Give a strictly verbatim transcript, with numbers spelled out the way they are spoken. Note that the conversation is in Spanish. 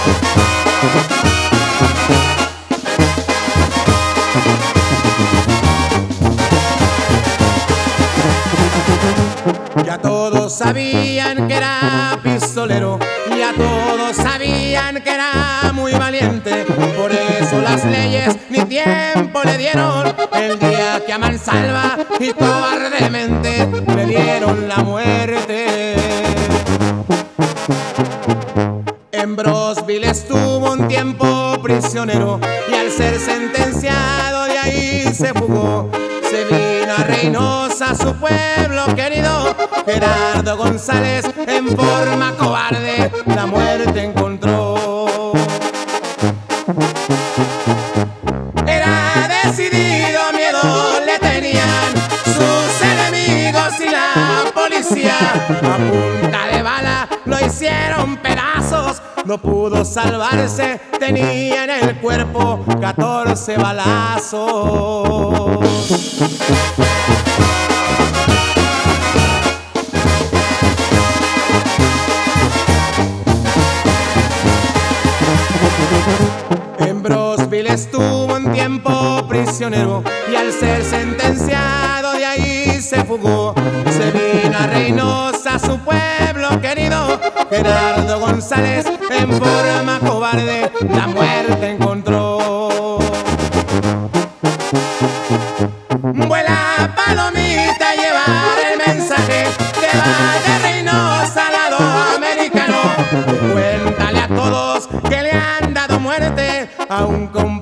Ya todos sabían que era pistolero, ya todos sabían que era muy valiente. Por eso las leyes ni tiempo le dieron el día que a mansalva y cobardemente le dieron la muerte. En Brosville estuvo un tiempo prisionero y al ser sentenciado de ahí se fugó. Se vino a Reynosa, su pueblo querido. Gerardo González en forma cobarde la muerte encontró. Era decidido, miedo le tenían sus enemigos y la policía. A punta de bala lo hicieron pedazos, no pudo salvarse, tenía en el cuerpo catorce balazos. En Brosville estuvo un tiempo prisionero y al ser sentenciado de ahí se fugó. Se vino a Reynosa, su pueblo querido. Gerardo González en forma cobarde la muerte encontró. Vuela palomita, llevar el mensaje que va de Reynosa al lado americano. Cuéntale a todos que le han dado muerte a un compañero.